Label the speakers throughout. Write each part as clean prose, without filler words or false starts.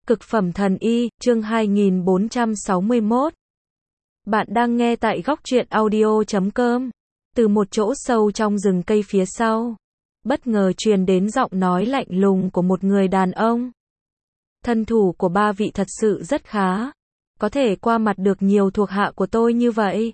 Speaker 1: Cực phẩm thần y, chương 2461. Bạn đang nghe tại góc truyện audio.com. Từ một chỗ sâu trong rừng cây phía sau, bất ngờ truyền đến giọng nói lạnh lùng của một người đàn ông. Thân thủ của ba vị thật sự rất khá, có thể qua mặt được nhiều thuộc hạ của tôi như vậy.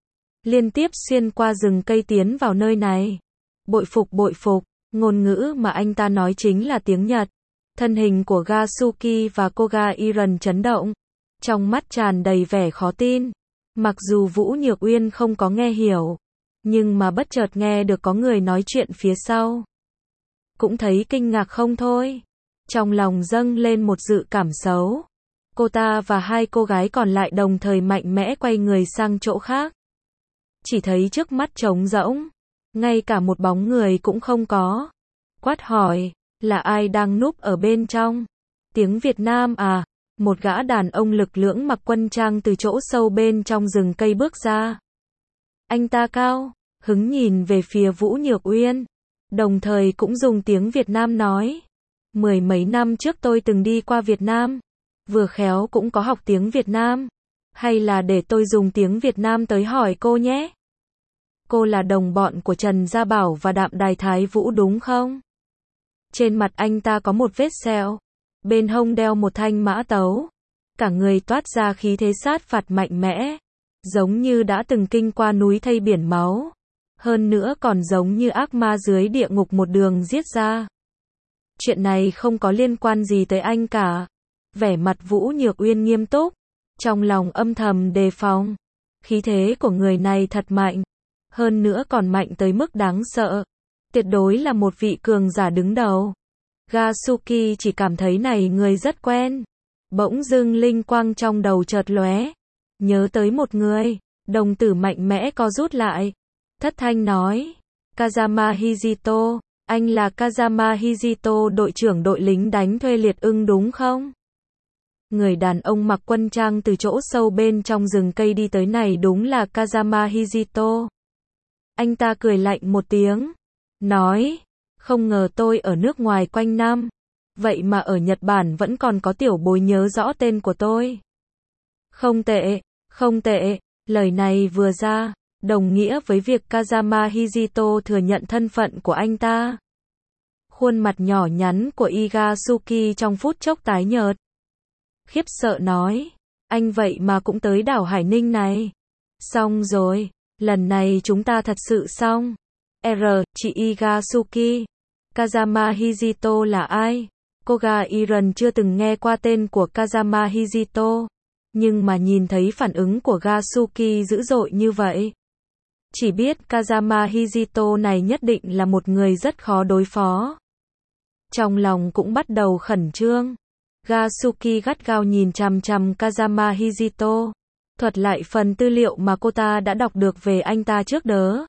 Speaker 1: Liên tiếp xuyên qua rừng cây tiến vào nơi này. Bội phục, ngôn ngữ mà anh ta nói chính là tiếng Nhật. Thân hình của Gasuki và Koga Iron chấn động, trong mắt tràn đầy vẻ khó tin. Mặc dù Vũ Nhược Uyên không có nghe hiểu, nhưng mà bất chợt nghe được có người nói chuyện phía sau, cũng thấy kinh ngạc không thôi. Trong lòng dâng lên một dự cảm xấu. Cô ta và hai cô gái còn lại đồng thời mạnh mẽ quay người sang chỗ khác. Chỉ thấy trước mắt trống rỗng, ngay cả một bóng người cũng không có. Quát hỏi, là ai đang núp ở bên trong? Tiếng Việt Nam à? Một gã đàn ông lực lưỡng mặc quân trang từ chỗ sâu bên trong rừng cây bước ra. Anh ta cao hứng nhìn về phía Vũ Nhược Uyên, đồng thời cũng dùng tiếng Việt Nam nói. Mười mấy năm trước tôi từng đi qua Việt Nam, vừa khéo cũng có học tiếng Việt Nam. Hay là để tôi dùng tiếng Việt Nam tới hỏi cô nhé? Cô là đồng bọn của Trần Gia Bảo và Đạm Đài Thái Vũ đúng không? Trên mặt anh ta có một vết sẹo, bên hông đeo một thanh mã tấu, cả người toát ra khí thế sát phạt mạnh mẽ, giống như đã từng kinh qua núi thây biển máu, hơn nữa còn giống như ác ma dưới địa ngục một đường giết ra. Chuyện này không có liên quan gì tới anh cả. Vẻ mặt Vũ Nhược Uyên nghiêm túc, trong lòng âm thầm đề phòng. Khí thế của người này thật mạnh, hơn nữa còn mạnh tới mức đáng sợ. Tuyệt đối là một vị cường giả đứng đầu. Gasuki chỉ cảm thấy này người rất quen. Bỗng dưng linh quang trong đầu chợt lóe, nhớ tới một người, đồng tử mạnh mẽ co rút lại. Thất thanh nói, Kazama Hijito, anh là Kazama Hijito, đội trưởng đội lính đánh thuê Liệt Ưng đúng không? Người đàn ông mặc quân trang từ chỗ sâu bên trong rừng cây đi tới này đúng là Kazama Hijito. Anh ta cười lạnh một tiếng, nói, không ngờ tôi ở nước ngoài quanh năm, vậy mà ở Nhật Bản vẫn còn có tiểu bối nhớ rõ tên của tôi. Không tệ, lời này vừa ra, đồng nghĩa với việc Kazama Hijito thừa nhận thân phận của anh ta. Khuôn mặt nhỏ nhắn của Igasuki trong phút chốc tái nhợt. Khiếp sợ nói, anh vậy mà cũng tới đảo Hải Ninh này. Xong rồi, lần này chúng ta thật sự xong. Chị Igasuki, Kazama Hijito là ai? Koga Iron chưa từng nghe qua tên của Kazama Hijito, nhưng mà nhìn thấy phản ứng của Gasuki dữ dội như vậy, chỉ biết Kazama Hijito này nhất định là một người rất khó đối phó. Trong lòng cũng bắt đầu khẩn trương. Gasuki gắt gao nhìn chằm chằm Kazama Hijito, thuật lại phần tư liệu mà cô ta đã đọc được về anh ta trước đó.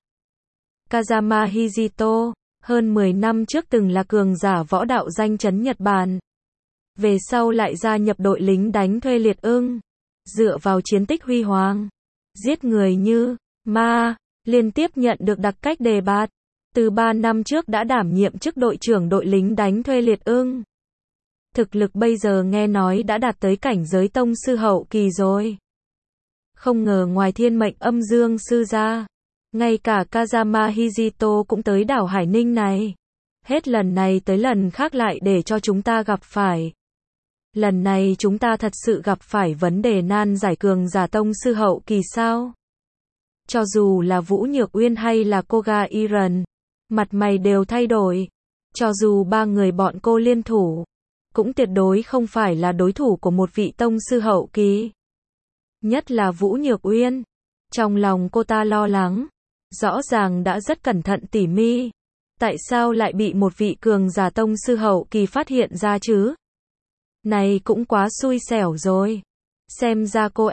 Speaker 1: Kazama Hijito, hơn 10 năm trước từng là cường giả võ đạo danh chấn Nhật Bản. Về sau lại gia nhập đội lính đánh thuê Liệt Ưng. Dựa vào chiến tích huy hoàng, giết người như ma, liên tiếp nhận được đặc cách đề bạt. Từ 3 năm trước đã đảm nhiệm chức đội trưởng đội lính đánh thuê Liệt Ưng. Thực lực bây giờ nghe nói đã đạt tới cảnh giới tông sư hậu kỳ rồi. Không ngờ ngoài Thiên Mệnh Âm Dương sư ra, ngay cả Kazama Hijito cũng tới đảo Hải Ninh này. Hết lần này tới lần khác lại để cho chúng ta gặp phải. Lần này chúng ta thật sự gặp phải vấn đề nan giải cường giả tông sư hậu kỳ sao? Cho dù là Vũ Nhược Uyên hay là Koga Iron, mặt mày đều thay đổi. Cho dù ba người bọn cô liên thủ, cũng tuyệt đối không phải là đối thủ của một vị tông sư hậu kỳ. Nhất là Vũ Nhược Uyên. Trong lòng cô ta lo lắng. Rõ ràng đã rất cẩn thận tỉ mỉ. Tại sao lại bị một vị cường giả tông sư hậu kỳ phát hiện ra chứ? Này cũng quá xui xẻo rồi. Xem ra cô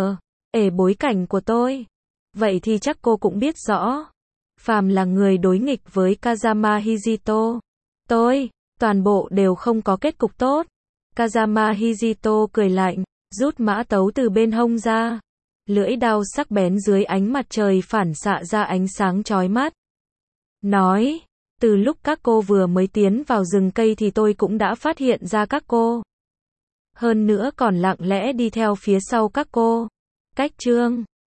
Speaker 1: bối cảnh của tôi. Vậy thì chắc cô cũng biết rõ. Phàm là người đối nghịch với Kazama Hijito, toàn bộ đều không có kết cục tốt. Kazama Hijito cười lạnh, rút mã tấu từ bên hông ra. Lưỡi đao sắc bén dưới ánh mặt trời phản xạ ra ánh sáng chói mắt. Nói, từ lúc các cô vừa mới tiến vào rừng cây thì tôi cũng đã phát hiện ra các cô. hơn nữa còn lặng lẽ đi theo phía sau các cô. Cách chương